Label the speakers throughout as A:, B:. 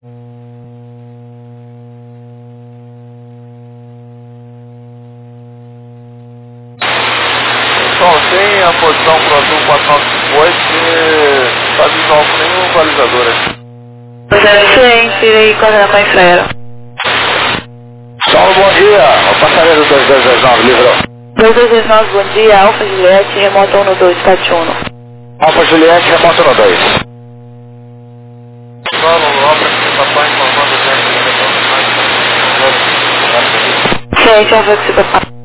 A: Pessoal, tem a posição pro azul 4958 que não tá visual com nenhum balizador aqui.
B: Sim, tirei coordenada com a Infraero.
A: Saulo, bom dia. O passageiro 2229 livrou.
B: 2229, bom dia. Alfa Juliette, remoto 12, Tati 1.
A: Alfa Juliette, remoto 12. Saulo, obra que papai informando o tempo de retorno.
B: Sim, deixa eu ver o que você tá falando.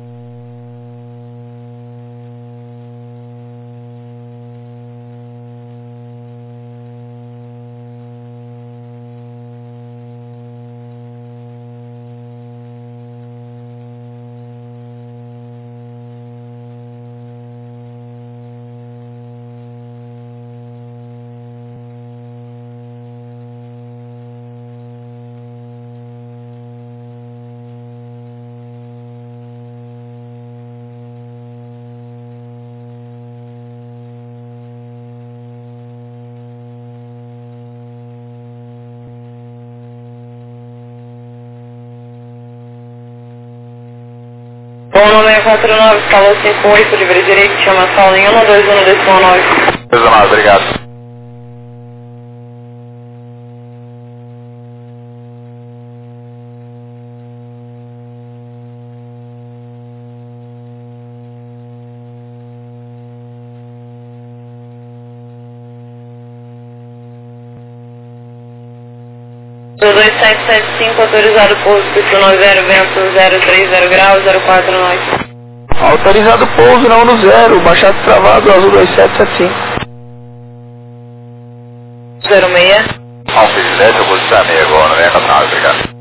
B: Bom, 9649, escala 58, livre direito, chama Saulo em 121, decimal 9.
A: 19, obrigado.
B: Do 2775, autorizado pouso, pista 90, vento 030 graus, 049.
A: Autorizado pouso na 10, baixado travado, azul 2775.
B: 06.
A: Alfa Juliette, eu vou estar meio agora, 99, obrigado.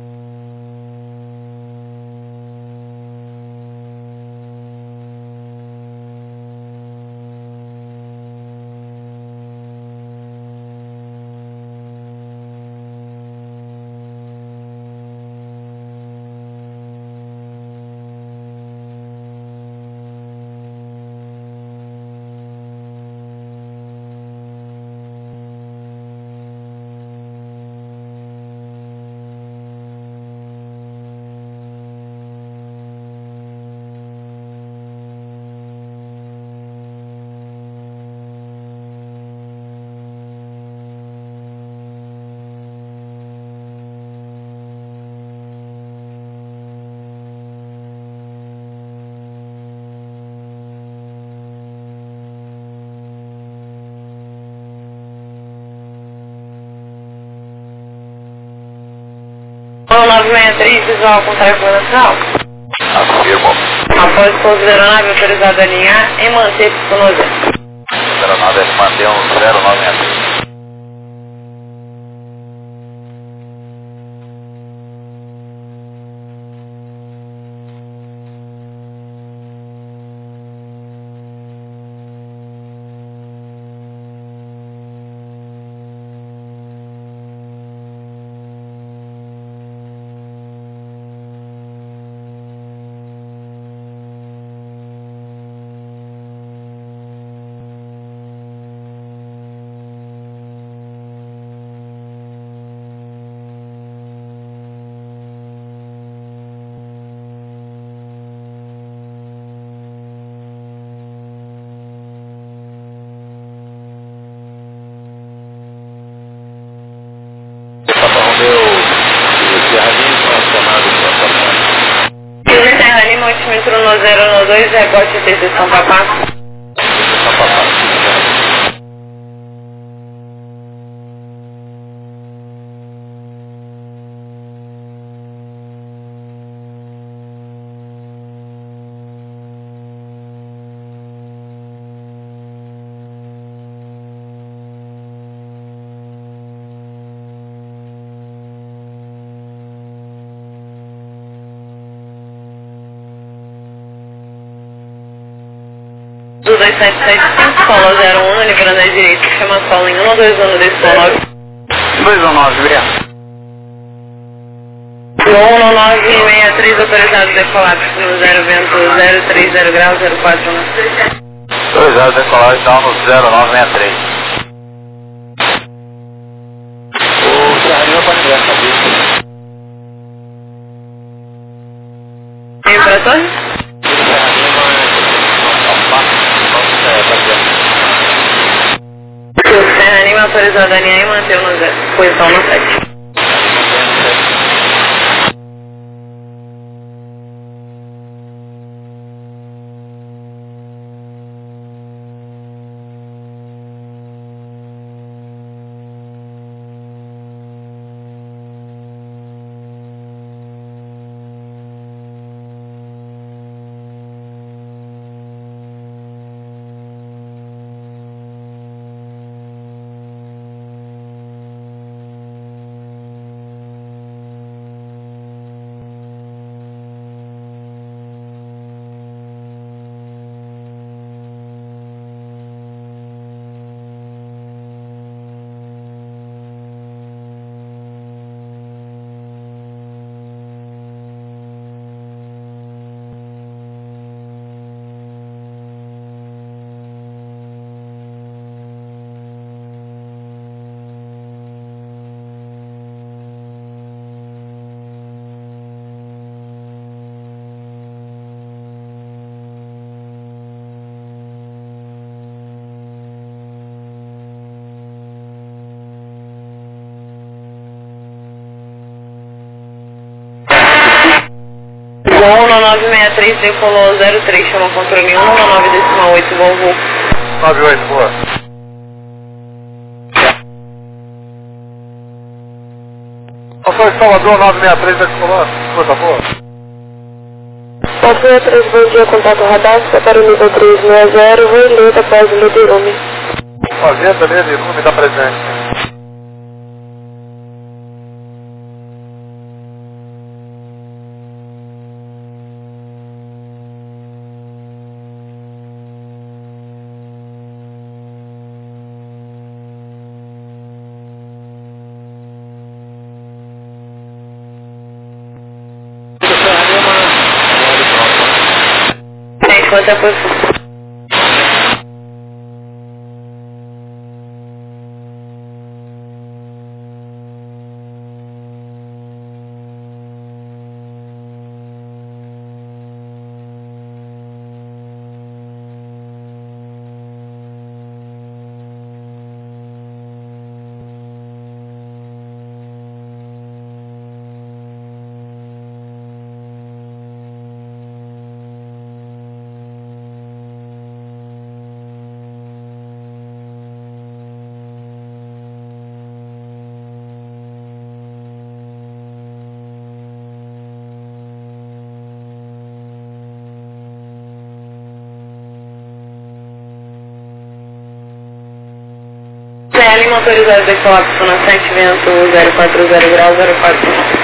B: Bom, 963, visual com tarefa nacional.
A: Afirmo.
B: Após pouso da aeronave, autorizado a alinhar e manter pista 90.
A: Aeronave F mantém 0963.
B: Serra Lima, altímetro no 092, rebote de São Papá. Do 2775, Solo 01, livrando à direita, chama Solo em 121, decimal 9.
A: 219, obrigado.
B: No 1963, autorizado decolar, pista no 0, vento 030 graus, 041.
A: 2 decolar então no 0963. O Serrarinho bater a cabeça.
B: Vem pra torre? O Serra Lima autorizado a linha e manteve no zero. Posição no 7. Gol 1963 decolou 03, chama controle 119,8, Volvo.
A: 98, boa. Passou de Salvador 963 decolou, tá boa.
B: Passou 3, bom dia, contato radar, para o nível 360, releta após o Lederume.
A: Fazenda, Lederume da presente.
B: Quanto é a posição? Lima autorizado decolar para zona 7, vento 040 grau 04.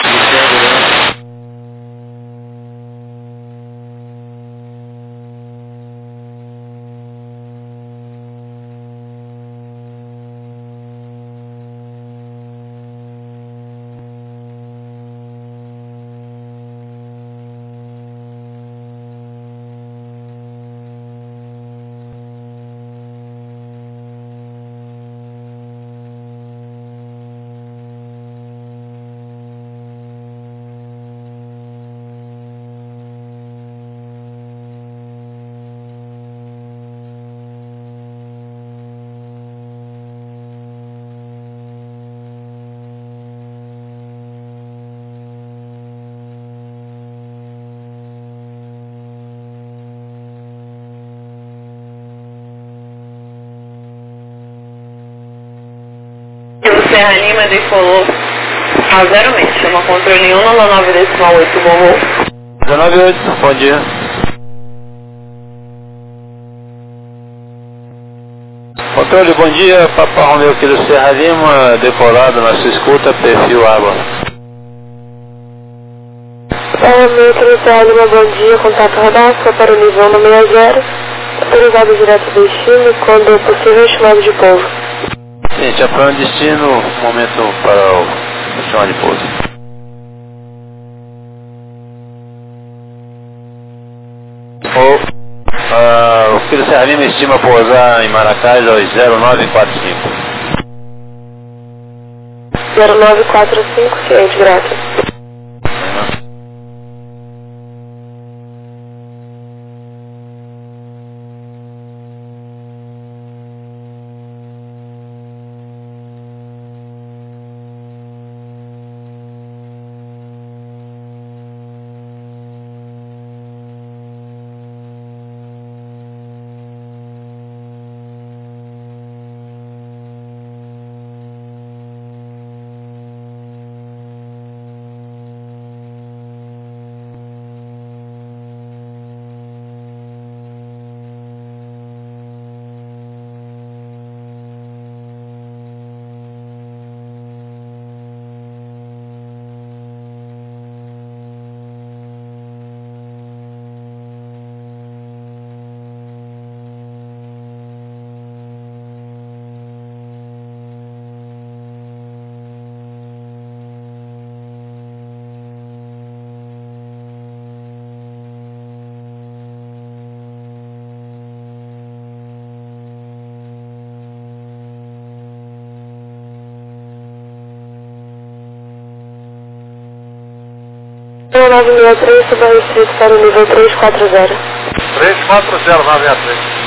B: Serra Lima decolou a 06, chama controle 199,8, Volvo.
A: 198, bom dia. Controle, bom dia, Papa Romeu aqui do Serra Lima, decolado na sua escuta, perfil água.
B: Romeu aqui do Serra Lima, bom dia, contato radar, para o nível 160, autorizado direto do destino, quando possível chamado de povo.
A: Sim, já foi um destino, momento para o chamar de pouso. O filho Serra Lima estima pousar em Maracás aos 0945.
B: 0945, ciente, graças. O 963 sobre restrito para o nível 340.
A: 340, 963.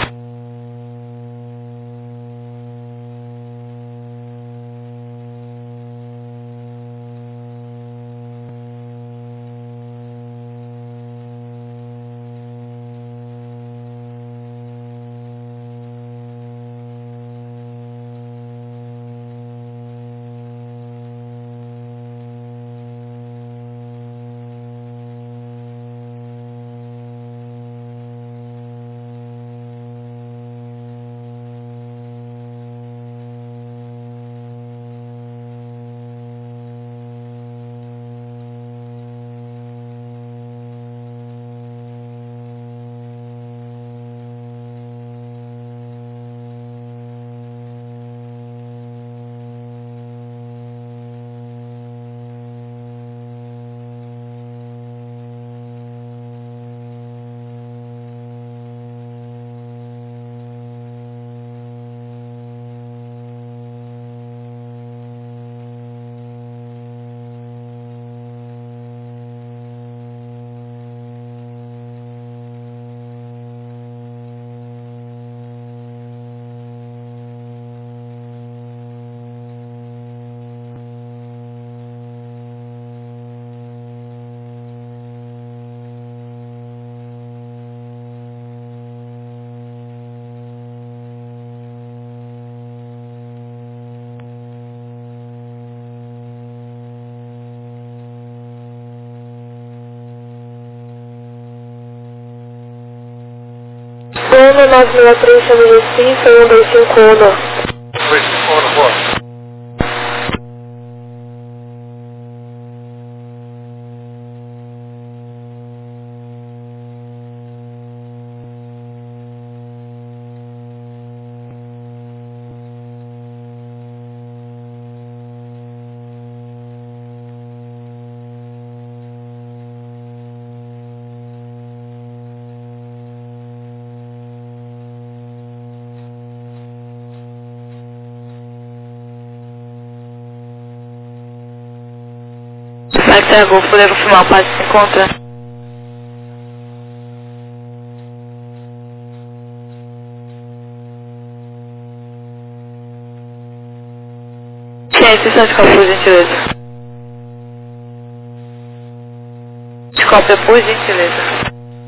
B: Ono 963, chama de Recife, 1251.
A: 251, boa.
C: Será que será Golfo poder confirmar o passe se encontra? Ciência, só desculpa, por gentileza. Desculpa, por gentileza.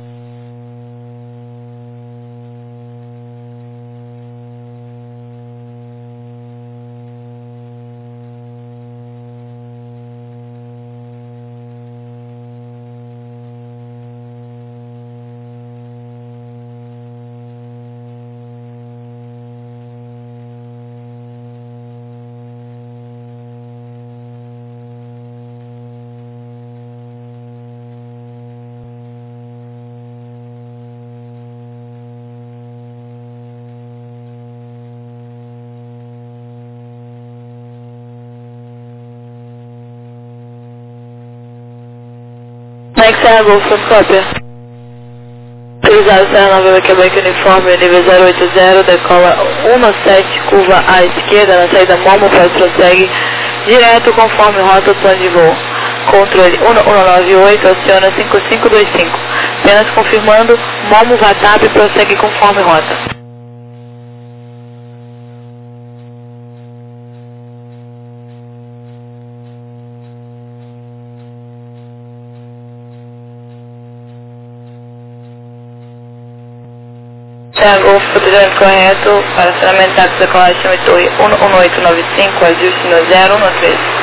C: Next Serra Golf, from cópia. Utilizado Serra Nova Quebec Uniforme, nível 080, decola 17, curva à esquerda, na saída Momo, prossegue Direto conforme rota do plano de voo. Controle 1198, aciona 5525. Apenas confirmando, Momo Vatap prossegue conforme rota. Golf correto, para acionamento táxi da Collection e Torre 11895, ajuste no 013.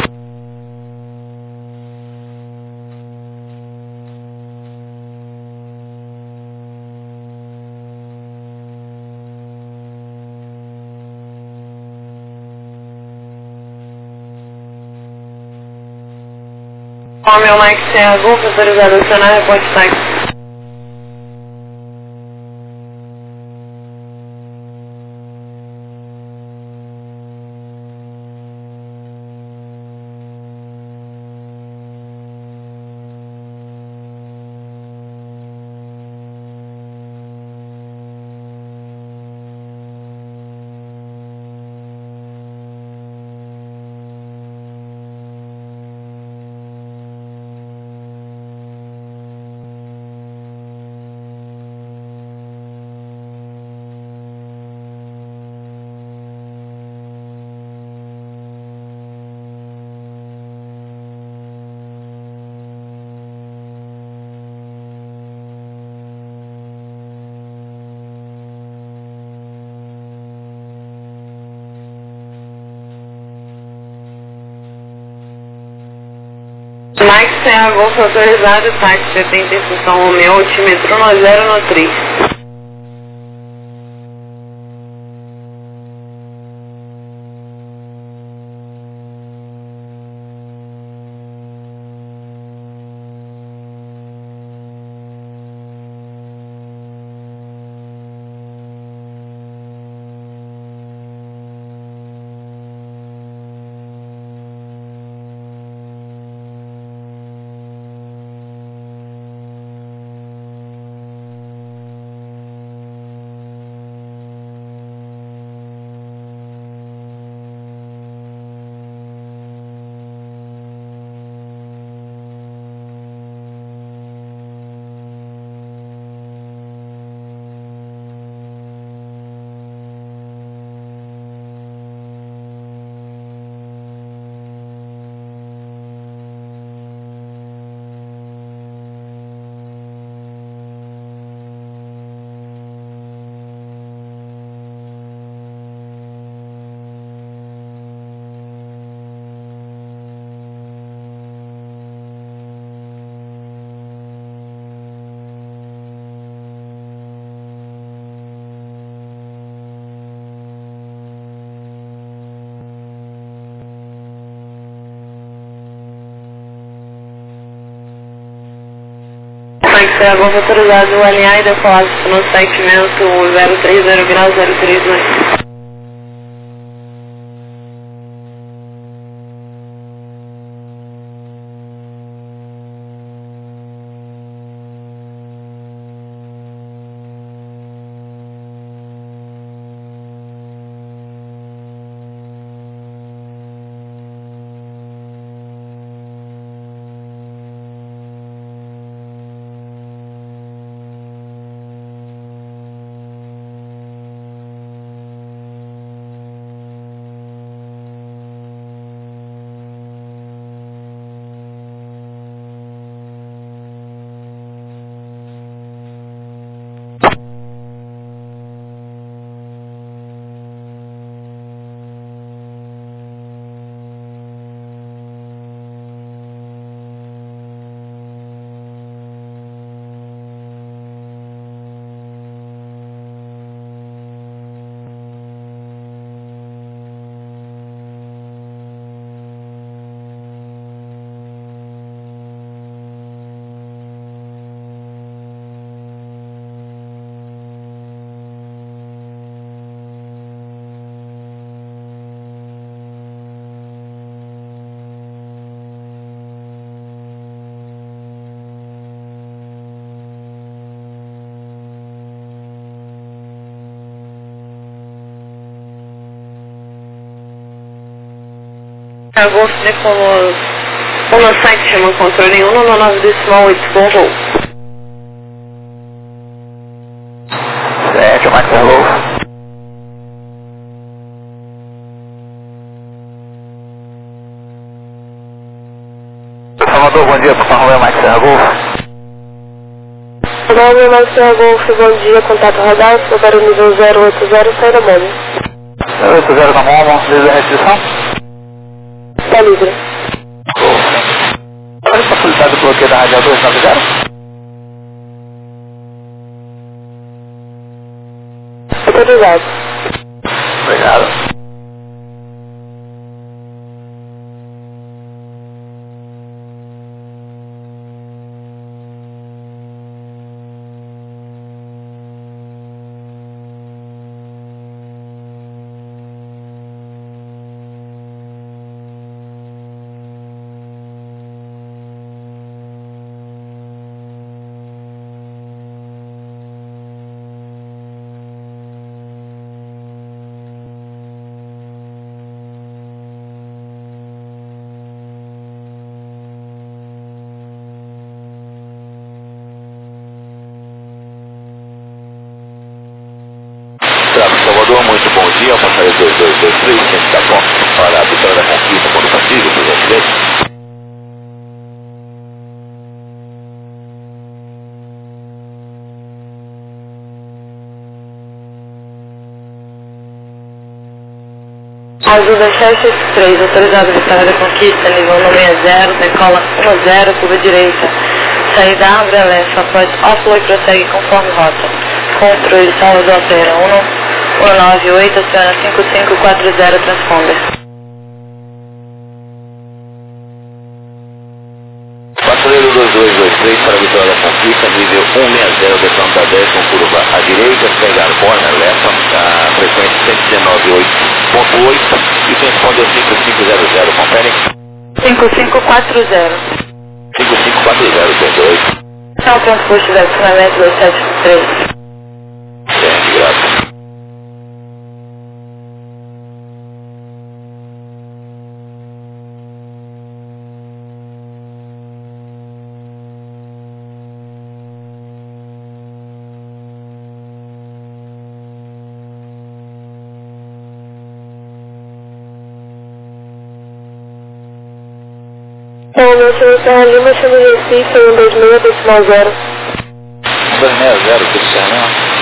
C: Romeo Mike Serra Golf, autorizado a acionar reporte táxi. Mike Serra Golf autorizado, táxi 70 Função Romeo, altímetro 1013. Mike Serra Golf autorizado a alinhar e decolar no segmento 030 grau 032.
B: Agosto, Nicolas 17, chama controle 199,8, bom voo.
D: 7, Max Golf. Salvador, bom dia, por favor, Max Golf.
B: Romeo Max Golf, bom dia, contato radar, para o nível 080, sai da Momo.
D: 080 da Momo, desde a restrição?
B: Está livre.
D: Qual a possibilidade do bloqueio da radial 290?
B: Autorizado.
D: Obrigado.
A: Salvador, muito bom dia, passageiro 2223, ciente da ponte para a Vitória da Conquista, quando possível, por gentileza.
C: Ajuda 763, autorizado Vitória da Conquista, nível 960, decola 10, curva direita. Saída abre a leste, após óculo e prossegue conforme rota. Controle Salvador Opera 198, aciona 5540, transponder.
A: Passageiro 2223 para a Vitória da Conquista, nível 160, descendo da 10 com curva à direita, pegar corner left, a frequência 119.8 e transponder 5500, confere?
C: 5540.
A: 5540, P2.
C: Não, transporte de acionamento 273.
A: Certo, graças.
B: Meu senhor Serra Lima, chama de Recife, 126, decimal 0.
D: 260, tudo certo, né?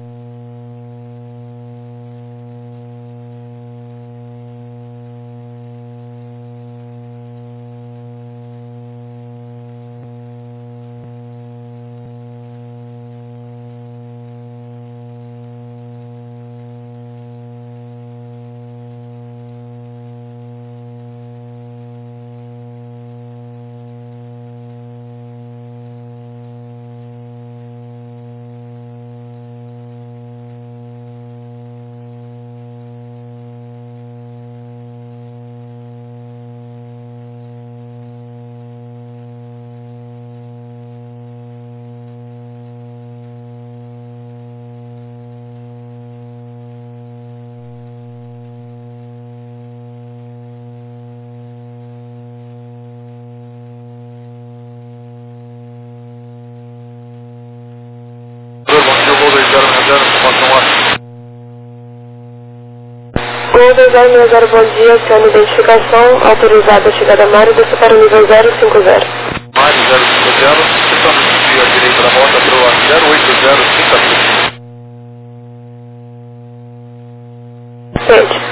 B: Gol 2060, bom dia, aciona identificação, autorizada a chegada a Mário, desce para o nível 050.
A: Mário 050, estamos aqui à direita da rota para o 080, 50.
B: Sente.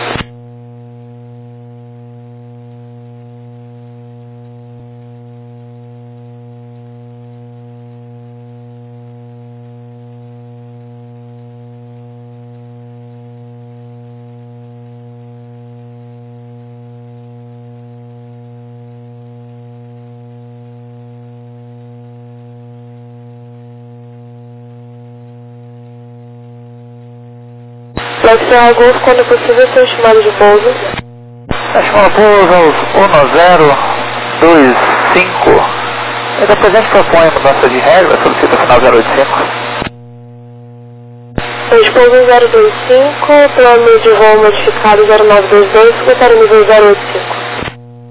B: Flexão Augusto, quando possível, seu estimado de pouso.
D: Estimado pouso 1025. E depois a gente propõe mudança de regra, solicita final 085.
B: Pouso 025, plano de voo modificado 0922, secretário nível 085.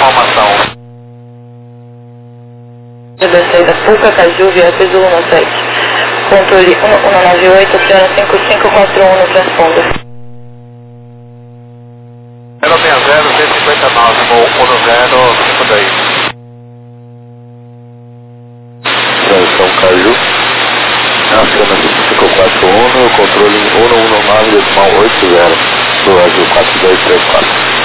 A: informação.
C: Da saída Puca, Caju, via Azul 17. Controle 1198, Oceano 5541 no transponder.
A: 060, 159, voo 1052. São Caju, Oceano 5541, controle 119,80 do Azul 4234.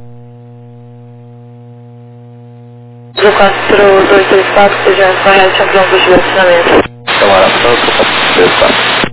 C: Azul 4234, seja correto, campeão do direcionamento.
A: Camarada Santos 434.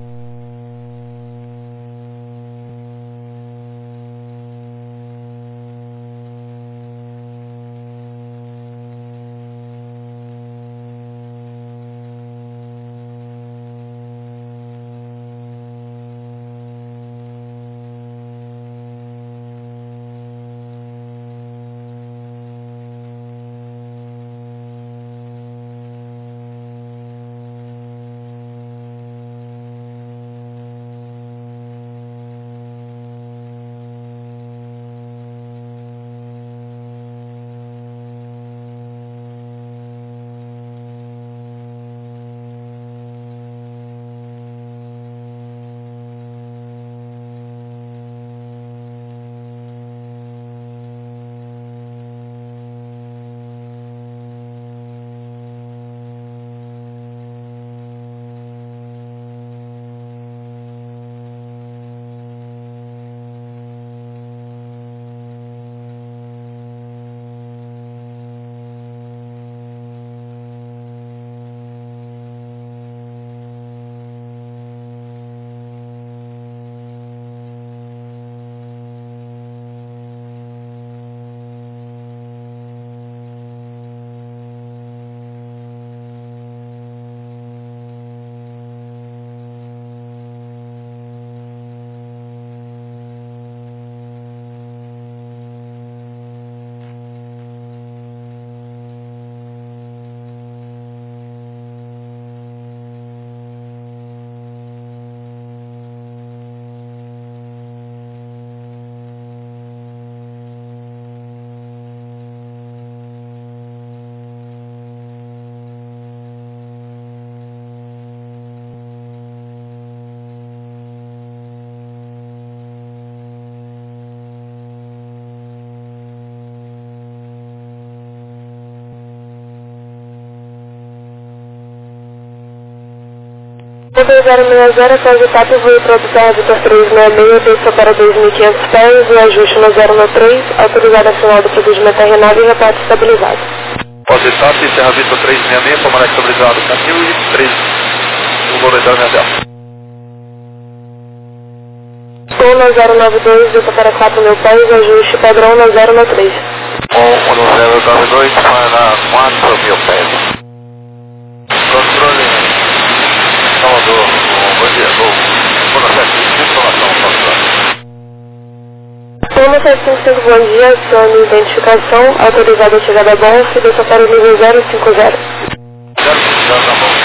B: O 2060 após o TAP voe produção Vitor 366, desça para 2.500 pés e ajuste no 093, autorizado a final do procedimento terrenal e reporte estabilizado.
A: Pode estar, Serra Vitor 366, comandante estabilizado, Campil e 3, o Loredão Medel.
B: Gol no 092, desça para 4.000 pés, ajuste padrão no 093.
A: O no 092 para 4.000 pés. Controle Salvador, bom dia, boa noite, informação,
B: Gol no 755, bom dia, acione identificação, autorizado a chegada a bordo, desça para o nível 050.
A: 050 na mão.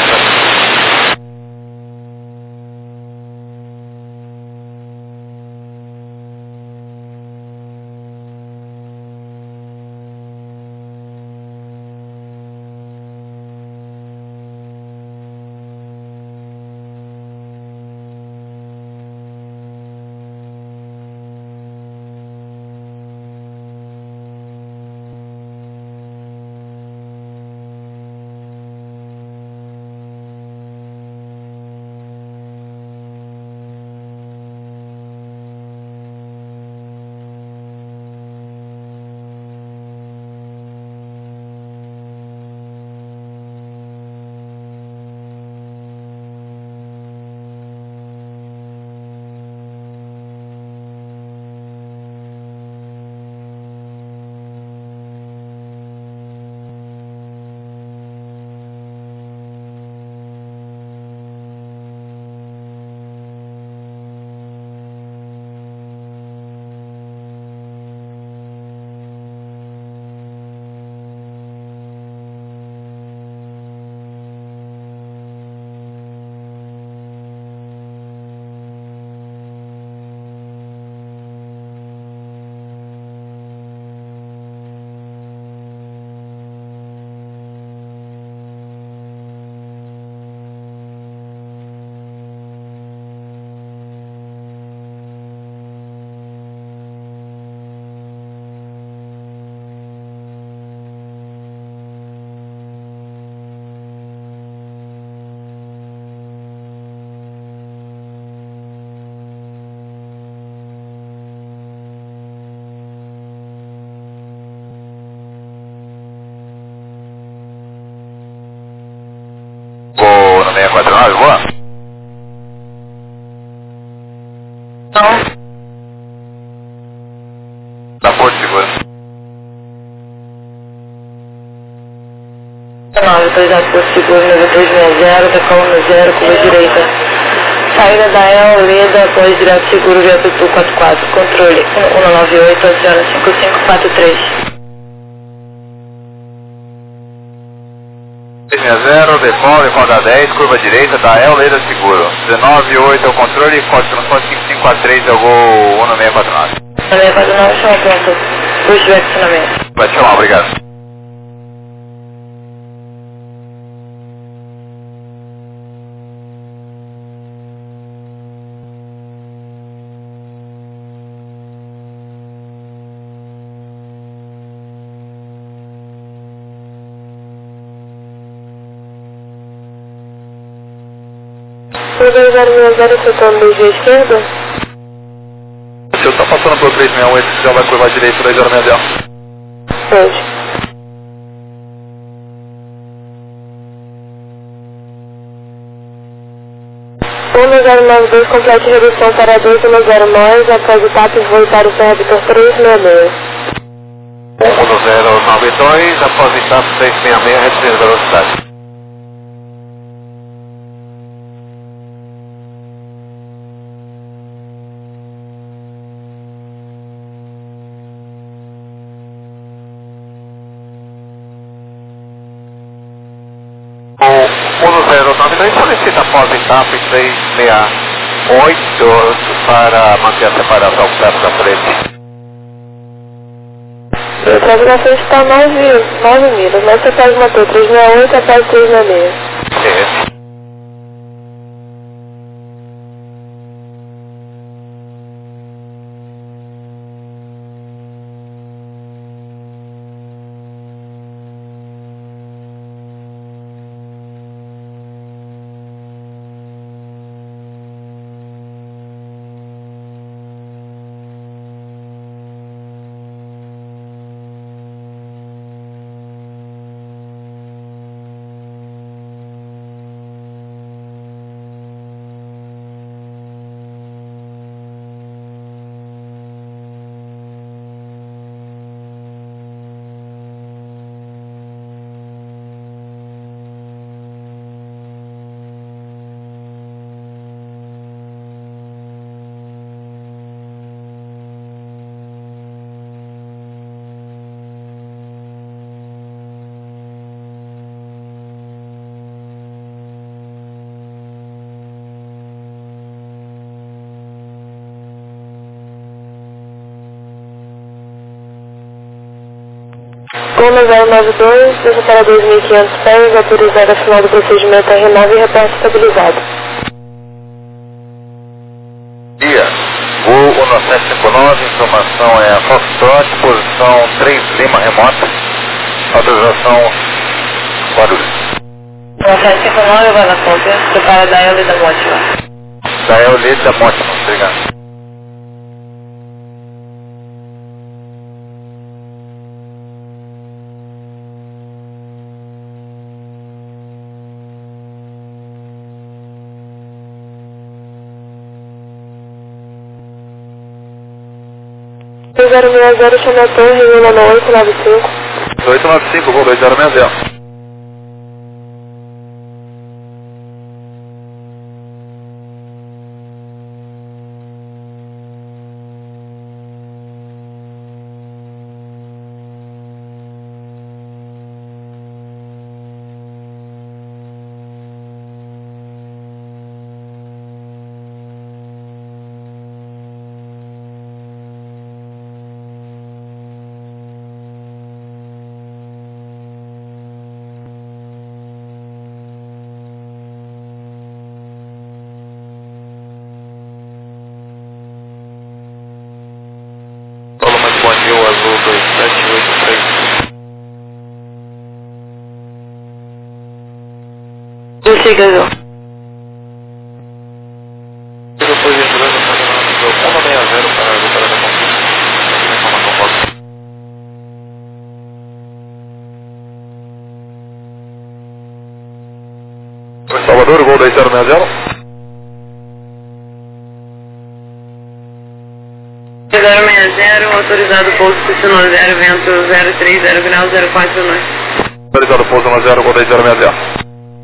A: 149, boa.
C: Não.
A: Da Porto Seguro.
C: 9, autorizado por seguro 9260, decola no 0, curva direita. Saída da El, Leda, após direto seguro, via Tutu 44, controle 198, adiciona 5543.
A: 360, decola em roda 10, curva direita da El, Leda Seguro. 198 é o controle, código transporte 5543 é o gol 1649.
C: 1649, chama pronto. Push de acionamento.
A: Vai te chamar, obrigado.
B: O 2060, setando luz à esquerda.
A: Se eu estou passando por 368, já vai curvar direito 2060.
B: Pode. O 1092, complete redução para 210 após o TAP voo para o Serra Vitor 366.
A: 1092, após o TAP 366, reduzindo a velocidade. O 1092 solicita após o TAP 368 para manter a separação perto da frente.
B: O trânsito na frente está 9 milhas, mas você pode manter 368 após 366.
A: Sim.
B: Goma 092, deixa para 2.500 pés, autorizado a final do procedimento R9 e reporte estabilizado.
A: Dia, voo 1759, informação é Foxtrot, posição 3 Lima remota, autorização Guarulhos.
C: 1759, vai na cópia, prepara da El e da Mótima.
A: Da Eulê da Mótima, obrigado.
B: O 060, chama a torre, Lima no 895.
A: 895, voo 2060. Azul 2783.
C: Chegando.
A: Depois de entrando no 160 para recuperar a conquista. Informação falsa. Salvador, Gol 2
C: 060, autorizado pouso posicionou 0, vento 030 graus 04 norte.
D: Autorizado pouso 10, Gol 10 060.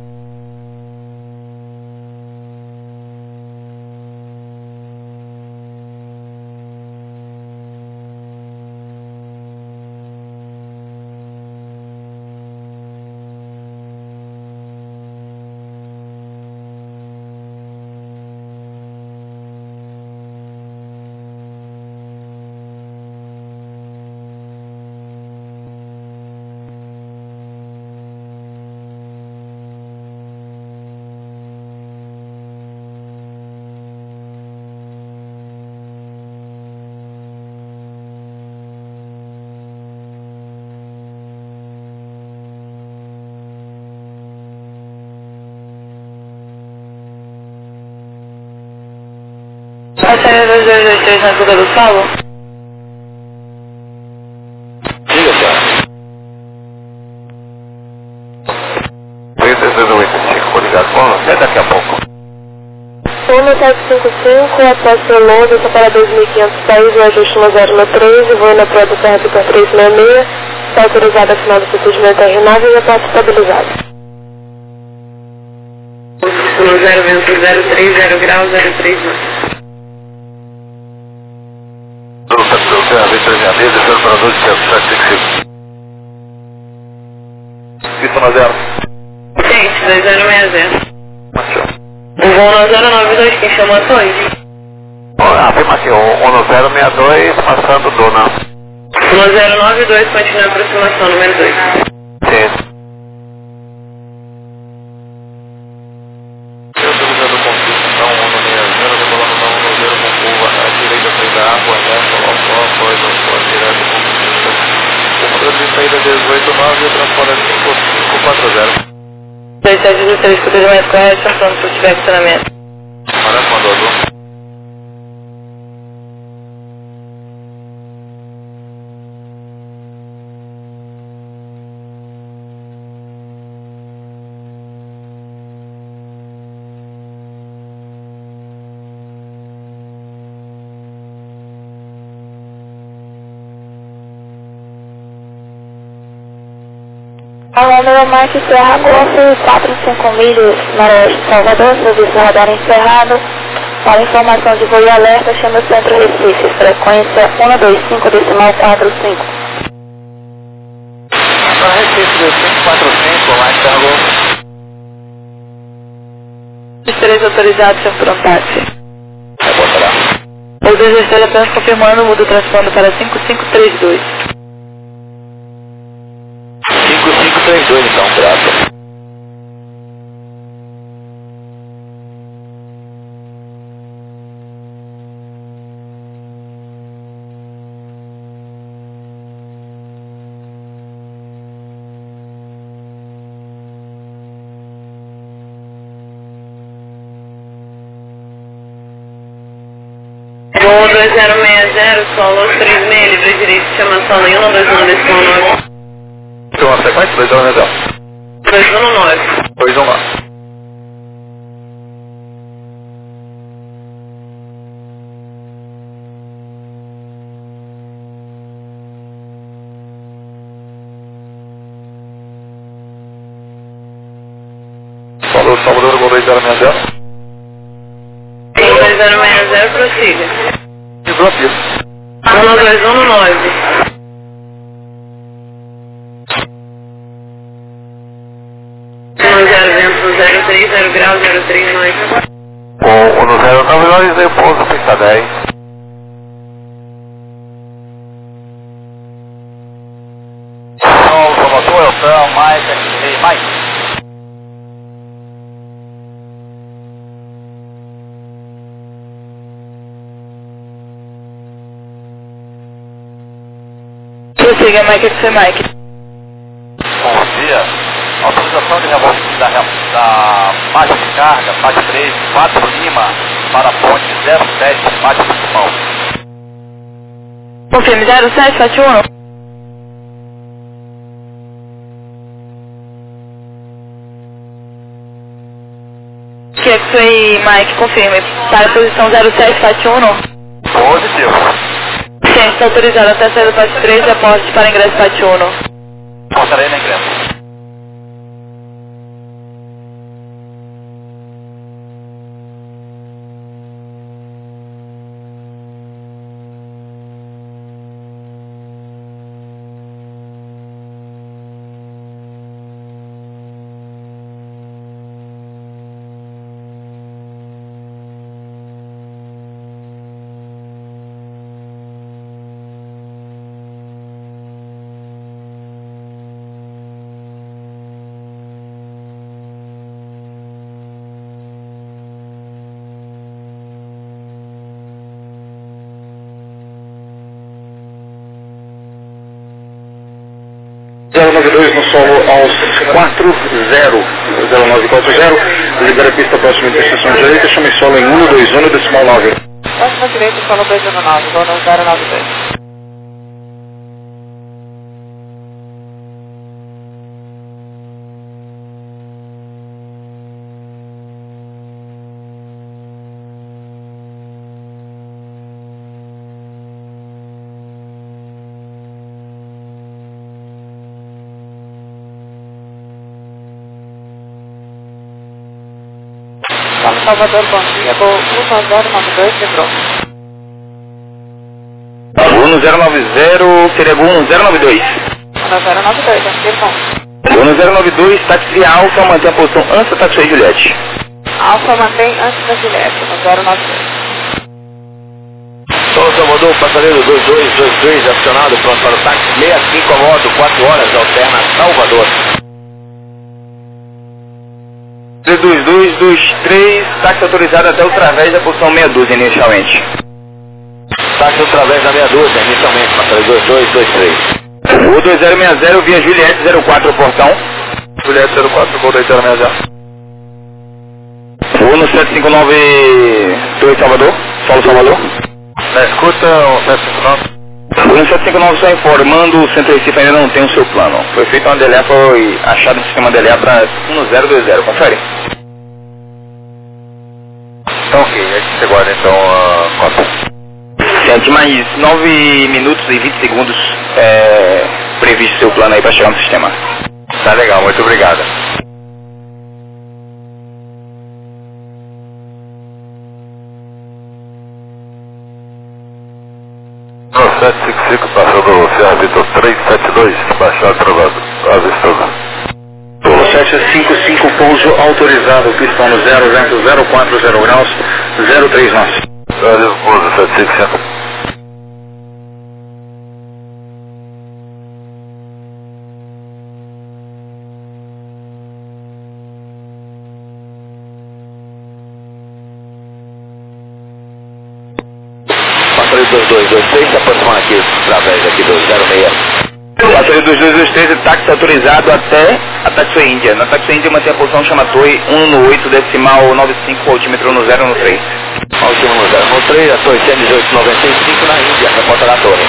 C: Passageiro 2223 na Cuca do Salvo.
A: Diga, senhora.
D: 3285, vou ligar com você daqui a pouco.
B: 1755, após Londres, para 2.500 pés, o ajuste no 093, voo na prova do Vitor 366, está autorizado a final do procedimento R9 e reporte estabilizado.
C: No 0, vento 030 graus 03 norte.
D: Isso na 0.
C: Gente, 2060.
D: Machou.
C: O voo no 092, quem chamou Antônio?
D: Afirma aqui, o 1062, passando Dona.
C: No 092, continua a aproximação, número 2.
D: Sim. Saída 189 e o transporte 5540.
C: 2723, procedimento correto, pronto para tiver acionamento.
D: Olha quando azul.
B: Alô, meu Mike Serra Golf, 45 milhas, Noroeste Salvador, serviço radar encerrado. Para informação de voo e alerta, chama o Centro Recife, frequência 125.45.
D: Para Recife 2545, Mike Serra Golf.
C: Os 3 autorizados sem frontage. O 16 apenas confirmando o mudo transpondendo para 5532.
A: 5532, então, graças.
C: Voo 2060, solo 36, livre direito, chama solo em 121
D: Então, a sequência, 219.
C: 219.
D: 219. Falou, Salvador, Gol 2060.
C: 2060, prossiga.
D: Desafio.
C: 1219. No 0 grau 03 norte.
D: O no 092 eu pouso pista 10. Então, Salvador, Elton, Mike.
C: Prossiga, Mike, que foi Mike.
D: Bom dia. Autorização de revolte da faixa de carga, faixa 3, 4 Lima, para a ponte 07, faixa principal.
C: Confirme 0771. Que foi Mike, confirme. Para a posição 0771.
D: Positivo.
C: Ciência, está autorizado até sair do pátio 3 e aporte para ingresso pátio 1.
D: Portarei na ingresso.
E: No solo aos 4040, libera a pista próxima interseção direita, chame solo em 121 decimal 9.
C: Próxima direita, solo 219, vou no 092. Salvador, bom dia, vou 1092, lembrou.
A: 1090, seria 1092.
C: 1092, afirmou.
A: 1092, táxi Alfa, mantém a posição antes da táxi Juliette.
C: Alfa mantém antes da Juliette, no 092.
A: Solo Salvador, passageiro 2223, acionado, pronto para o táxi 65 a moto, 4 horas, alterna Salvador. 2223, táxi autorizado até o través da posição 62 inicialmente. Táxi através da 62 inicialmente, passageiro 2223. O 2060 via Juliette 04 portão.
D: Juliette 04, voo 2060.
A: Voo no 7592 Salvador, solo Salvador.
D: Na escuta, 759.
A: O 759 está informando, o Centro Recife ainda não tem o seu plano. Foi feito uma DLA, foi achado no sistema DLA para 1020, confere.
D: Então ok, aqui você guarda então a cota.
A: Gente, mais 9 minutos e 20 segundos previsto seu plano aí para chegar no sistema.
D: Tá legal, muito obrigado. No 755, passando Sierra Vitor 372, baixado travado, avistado.
E: 755, pouso autorizado, pistão no 04040 graus, 03 nós.
D: Valeu, pouso 755.
A: Passageiro 2223, se aproximando aqui através aqui do 06. Passageiro 2223, táxi autorizado até a Taxi Índia. Na Taxi Índia mantém a posição chama Torre 118 decimal 95, altímetro no 013. Altímetro no 013, a Torre 11895 na Índia, na porta da torre.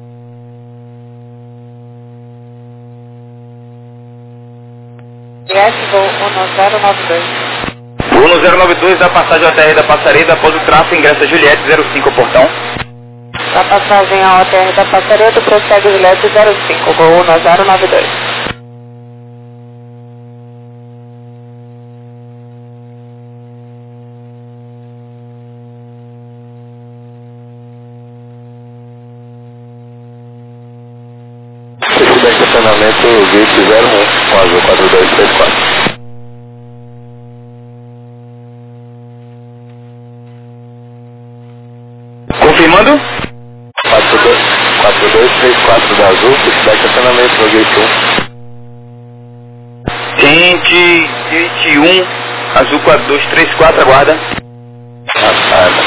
C: Juliette, voo 1092.
A: Voo no 092 da passagem ATR da Passareda, após o tráfego ingressa Juliette 05 portão.
C: Da passagem ao ATR da Passareda, prossegue Juliette 05, voo no 092.
D: Esse da estacionamento gate 01, com azul 4234.
A: Confirmando?
D: 4234 da azul, esse da estacionamento no gate 1.
A: Gate 1, azul 4234, aguarda.
D: Aguarda.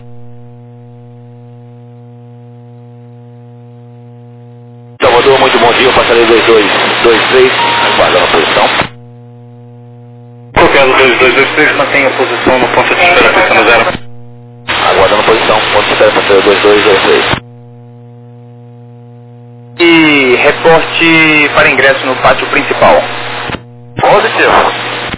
A: Salvador, muito bom dia, passageiro 2223, aguardando a posição.
E: Copiado 2223, mantenha a posição no ponto de espera, pista no 0.
A: Aguardando a posição, ponto de espera, passageiro 2223. E reporte para ingresso no pátio principal.
D: Positivo.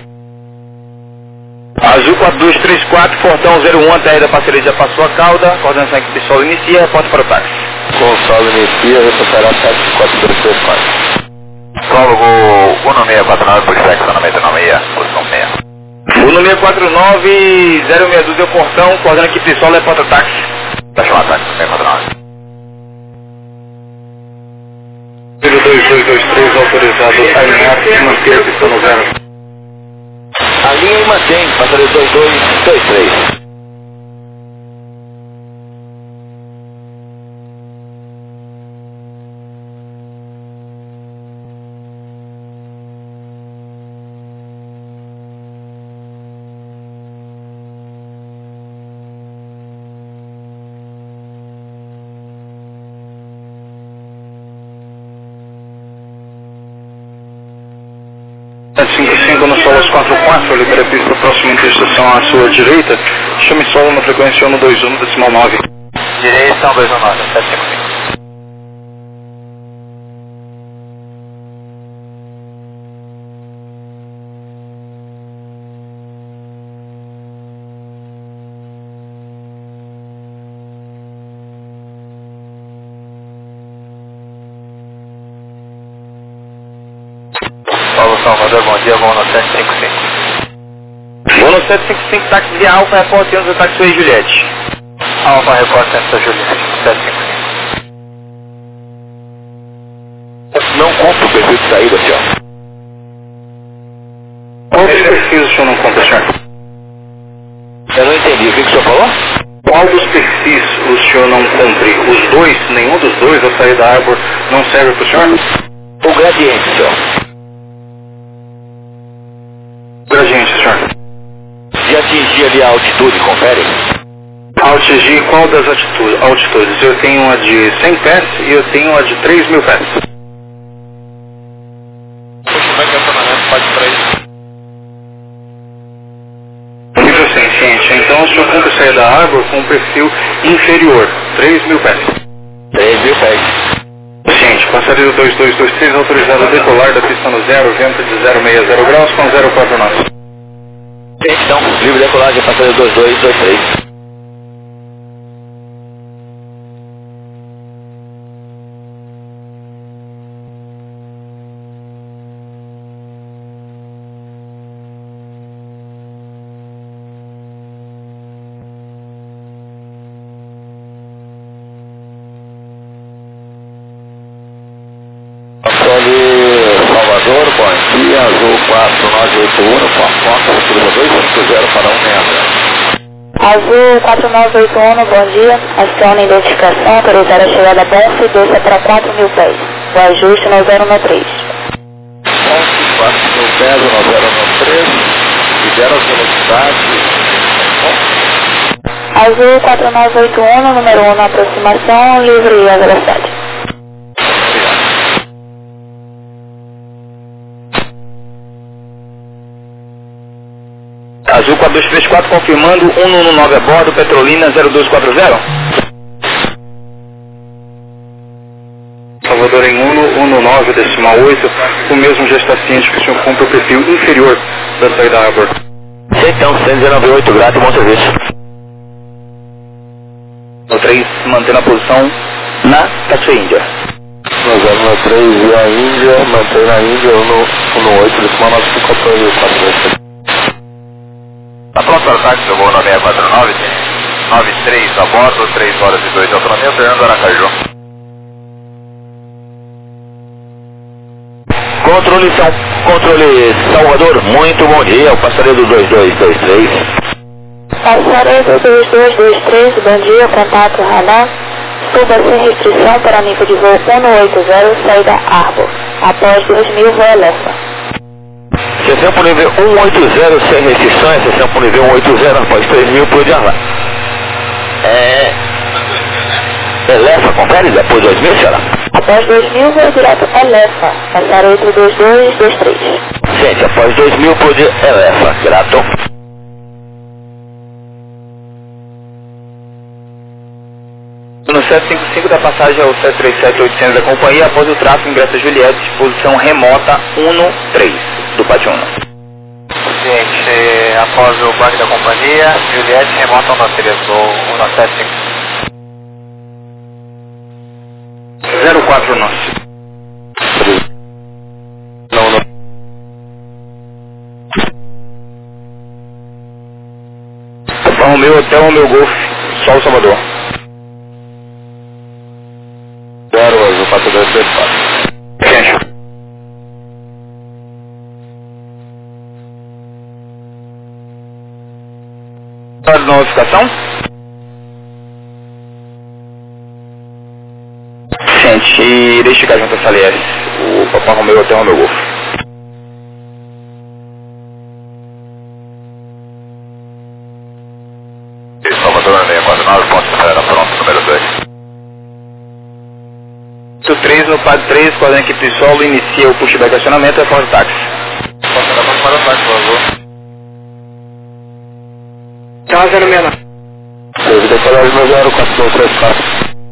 A: Azul 4234, portão 01, até da parceria já passou a cauda, coordenação equipe solo inicia, reporte para o táxi. Gonçalo inicia, recuperar 74234.
D: Prólogo 1649, por sexo 996, posição 6.
E: 1649, 062 é o portão, coordenando aqui Pistola é porta-táxi.
D: Tá chamado táxi 649.
E: 2223 autorizado a alinhar e manter a pistão no 0.
A: Alinha e mantém, passageiro 2223.
E: No solo 44, libera a pista próxima interseção à sua direita. Chame solo na frequência 121,9.
D: Direção 219, 755. Paulo Salvador, bom dia, vou no 755.
E: Vou no 755, táxi de Alfa, reporte do táxi Suí Juliette.
D: Alfa, reporte Santa Juliette, 755.
A: Não compra o perfil de saída, senhor.
E: Qual dos perfis o senhor não compra, senhor?
A: Eu não entendi, o que o senhor falou?
E: Qual dos perfis o senhor não compre? Os dois, nenhum dos dois, a saída da Arbor não serve para o senhor?
A: O gradiente, senhor.
E: Gradiente, senhor.
A: De atingir ali a altitude, confere?
E: Ao atingir qual das altitudes? Eu tenho uma de 100 pés e eu tenho uma de 3.000 pés.
D: Como é que é o estacionamento? Pode para isso.
E: Nível 100, ciente. Então o senhor compra a saída da Arbor com um perfil inferior, 3.000 pés.
A: 3.000 pés.
E: Ciente, passageiro 2223 autorizado a decolar da pista no 0, vento de 060 graus com 04 knots.
A: Então, livre decolagem, passageiro 2223. Salvador, bom dia, azul 4981, com a foto, curva 250 para 160.
B: Azul 4981, bom dia. Aciona a identificação, autorizar a chegada Bonfe, desça para 4.000 pés. O ajuste no 013.
A: Bonfe, 4.000 pés, no 013, libera as velocidades.
B: Azul 4981, número 1 na aproximação, livre a velocidade.
E: Azul 4234 confirmando 119 a bordo, Petrolina 0240. Salvador em 119,8, o mesmo já está ciente que o senhor compra o perfil inferior da saída da Arbor.
A: Então, 198, grato e bom serviço.
E: O 3 mantendo a posição na Taxi Índia.
A: No 013 e a Índia, mantém a Índia 118, decimal 954.
D: Na próxima táxi do voo 9649, 93 a bordo, 3 horas e 2 de autonomia, Fernando Aracaju.
A: Controle Salvador, muito bom dia, o passageiro 2223.
B: Passageiro 2223, bom dia, contato radar. Suba sem restrição para nível de voo 180, saída Arbor. Após 2.000, voo Alefa.
A: Sessão por nível 180 sem restrições, sessão por nível 180 após 3.000 por diarra. Elefa, confere depois 2.000, senhora?
B: Após 2.000, voo direto Elefa. Passageiro 2223.
A: Gente, após 2.000 por dia, Elefa, grato.
E: No 755 da passagem ao 737-800 da companhia, após o tráfego ingressa Juliette, posição remota 13 do Pátio 1.
D: Gente, após o banco da companhia, Juliette remota 13 do 1755.
E: 4 nós.
A: Não.
E: Alfa Romeo Hotel Romeo Golf, Sol Salvador.
A: 0 Azul 4234.
E: Gente. Hora de notificação? Gente, e deixa eu ficar junto a Salieri, o Alfa Romeo Hotel Romeo Golf.
D: Salvador 649, ponto de espera, pronto, número 2.
E: 3 no PAD 3, quadrante equipe de solo, inicia o pushback de acionamento e a forma de táxi.
D: Vamos para o táxi, por favor.
E: Então, 069.
A: Servida colégio no 04234.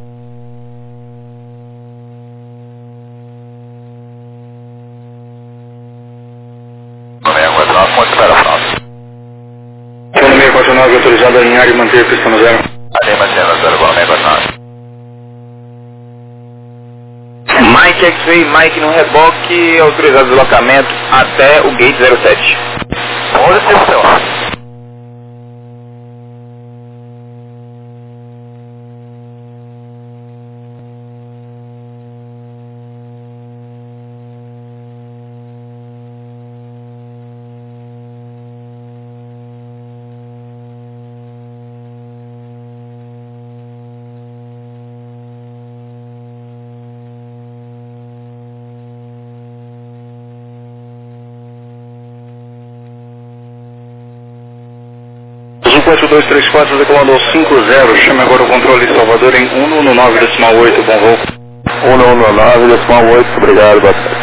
D: No 649, ponto de espera, pronto.
E: No 649, autorizado a alinhar e manter a pista no 0.
D: Anima cena 0, no 649.
E: Mike X-Ray, Mike no reboque, autorizado o deslocamento até o gate 07.
D: Onde tem o seu?
E: Azul 4234, decolando ao 50, chame agora o controle de Salvador em 119,8, bom voo.
A: 119,8, obrigado, boa tarde.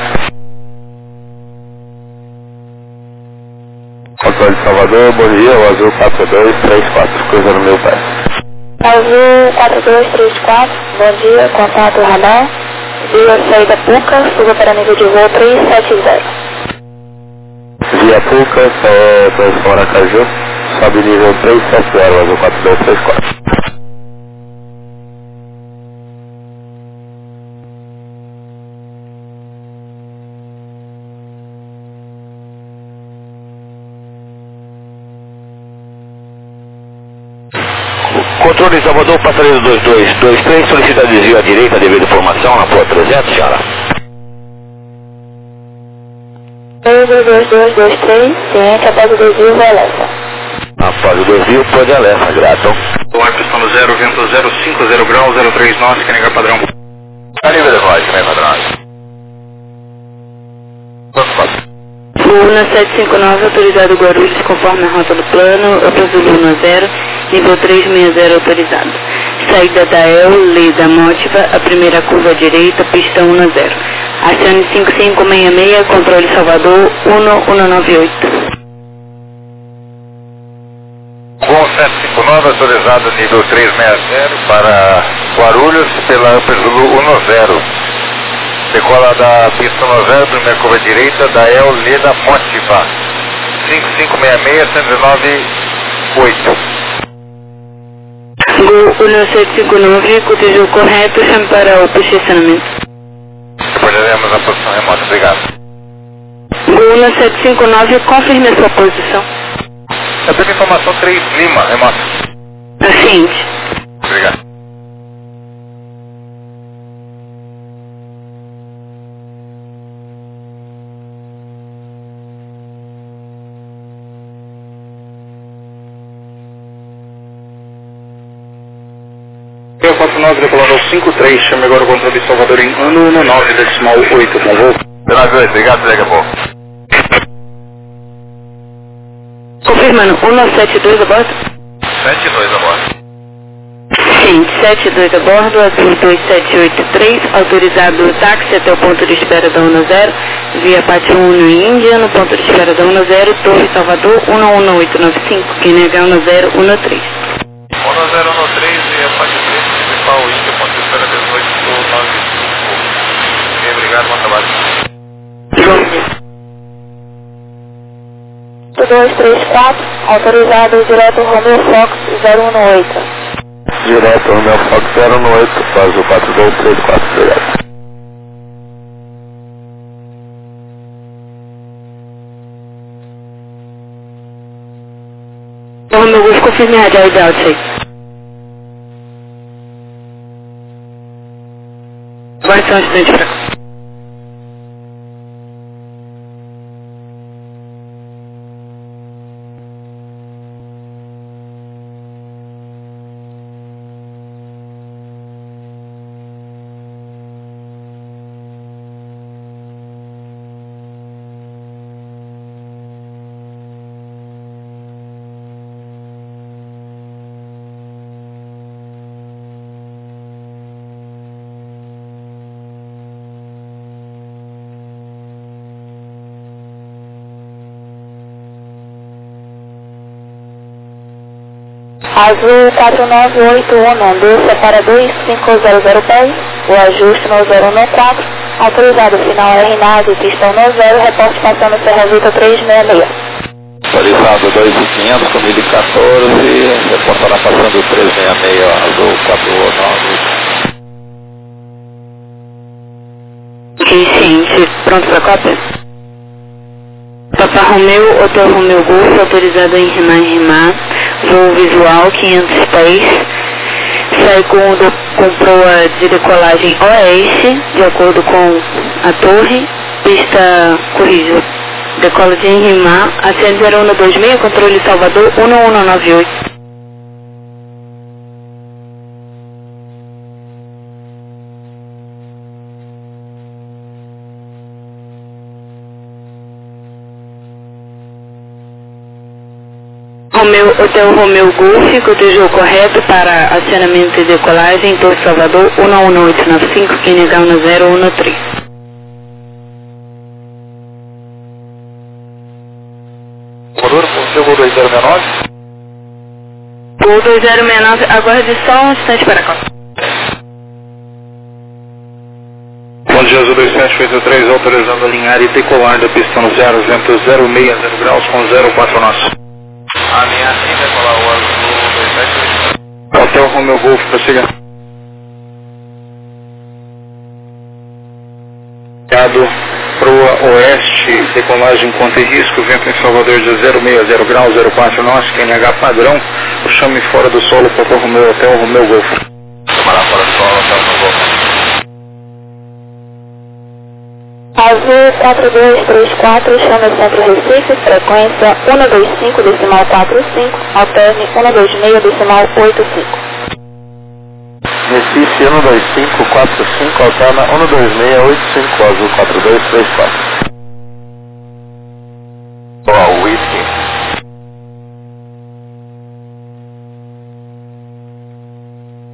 A: Controle de Salvador, bom dia, o Azul 4234, coisa no meu pé.
B: Azul 4234, bom dia, contato radar, via saída Puca, suba para nível de voo 370.
A: Via Puca, transição Aracaju, sobe nível 370, Azul 4234. Controle de Salvador, passageiro 2223, solicita desvio à direita devido à formação na Porta 300, senhora.
B: 2223, ciente após o desvio, vai Alessa.
A: Após o desvio, pode Alessa, grato.
E: O ar pistão no 0, vento 050 graus, 03 nós, que negar padrão.
D: A nível de voz, que nem padrão.
C: Luna 759, autorizado Guarulhos, conforme a rota do plano, Aprazul Luna 0, nível 360 autorizado. Saída da El, Leda Mótiva, a primeira curva à direita, pista 10. Acione 5566, controle Salvador, 1198.
D: Gol 759, autorizado nível 360 para Guarulhos pela Aprazul 10. Decola da pista 10, primeira curva direita, da El Leda Mótiva. 5566, 1098.
C: Gol 1759, cotejou correto, chame para o posicionamento.
D: Aguardaremos a posição remota, obrigado.
C: Gol 1759, confirme a sua posição.
D: Eu tenho informação 3 Lima, remota.
C: Ciente.
D: Obrigado.
E: Eu 49, decolando ao 53, chame agora o controle de Salvador em 119,8, bom voo.
D: Pela 2, obrigado, daqui a pouco.
C: Confirmando, 172 a bordo?
D: 72 a bordo.
C: Ciente, 72 a bordo, Azul 2783, autorizado o táxi até o ponto de espera da 10, via Pátio 1 em Índia, no ponto de espera da 10, Torre Salvador, 11895, QNH 1013.
D: 1013 e a Pátio 3, principal Índia, ponto de espera 1895. Ok, obrigado, bom trabalho.
B: 234, autorizado direto Romeo Fox 018.
A: Direto Romeo Fox 018, faz o 4234, obrigado.
C: Confirme radial ideal disso aí. Guarnição estudante fraco.
B: Azul 4981, desça para 2500 pés, o ajuste no 014, autorizado final R9, pistão no 0, reporte passando Serra Vita 366.
A: Autorizado 2.500 com 1014, reportará passando 366, Azul 419.
C: Ok, ciente, pronto para cópia? Papa Romeu, Hotel Romeu Golf, autorizado em rimar, voo visual 500 pés, sai com proa de decolagem oeste, de acordo com a torre, pista, corrijo, decola de Enrimar, ascende 0126, controle Salvador 1198. Hotel Romeu Golf, cotejou correto para acionamento e decolagem, Torre Salvador 11895, QNH 1013.
D: Motor, seu voo 2069?
C: Voo 2069, aguarde só um instante para cá.
F: Bom dia, Azul 2783, autorizando alinhar e decolar da pista no 0, vento 060 graus com 04 nós.
D: Alinhar e decolar o Azul 278.
F: Hotel Romeu Golf, prossiga. Proa oeste, decolagem contra risco, vento em Salvador de 060 graus, 04 nós, QNH padrão, o chame fora do solo, Hotel Romeu Golf.
D: Chamará fora do solo, Hotel Romeu Golf.
B: Azul 4234, chama Centro Recife, frequência 125, decimal 45, alterne 126, decimal 85.
A: Recife 12545, alterna 12685, Azul 4234.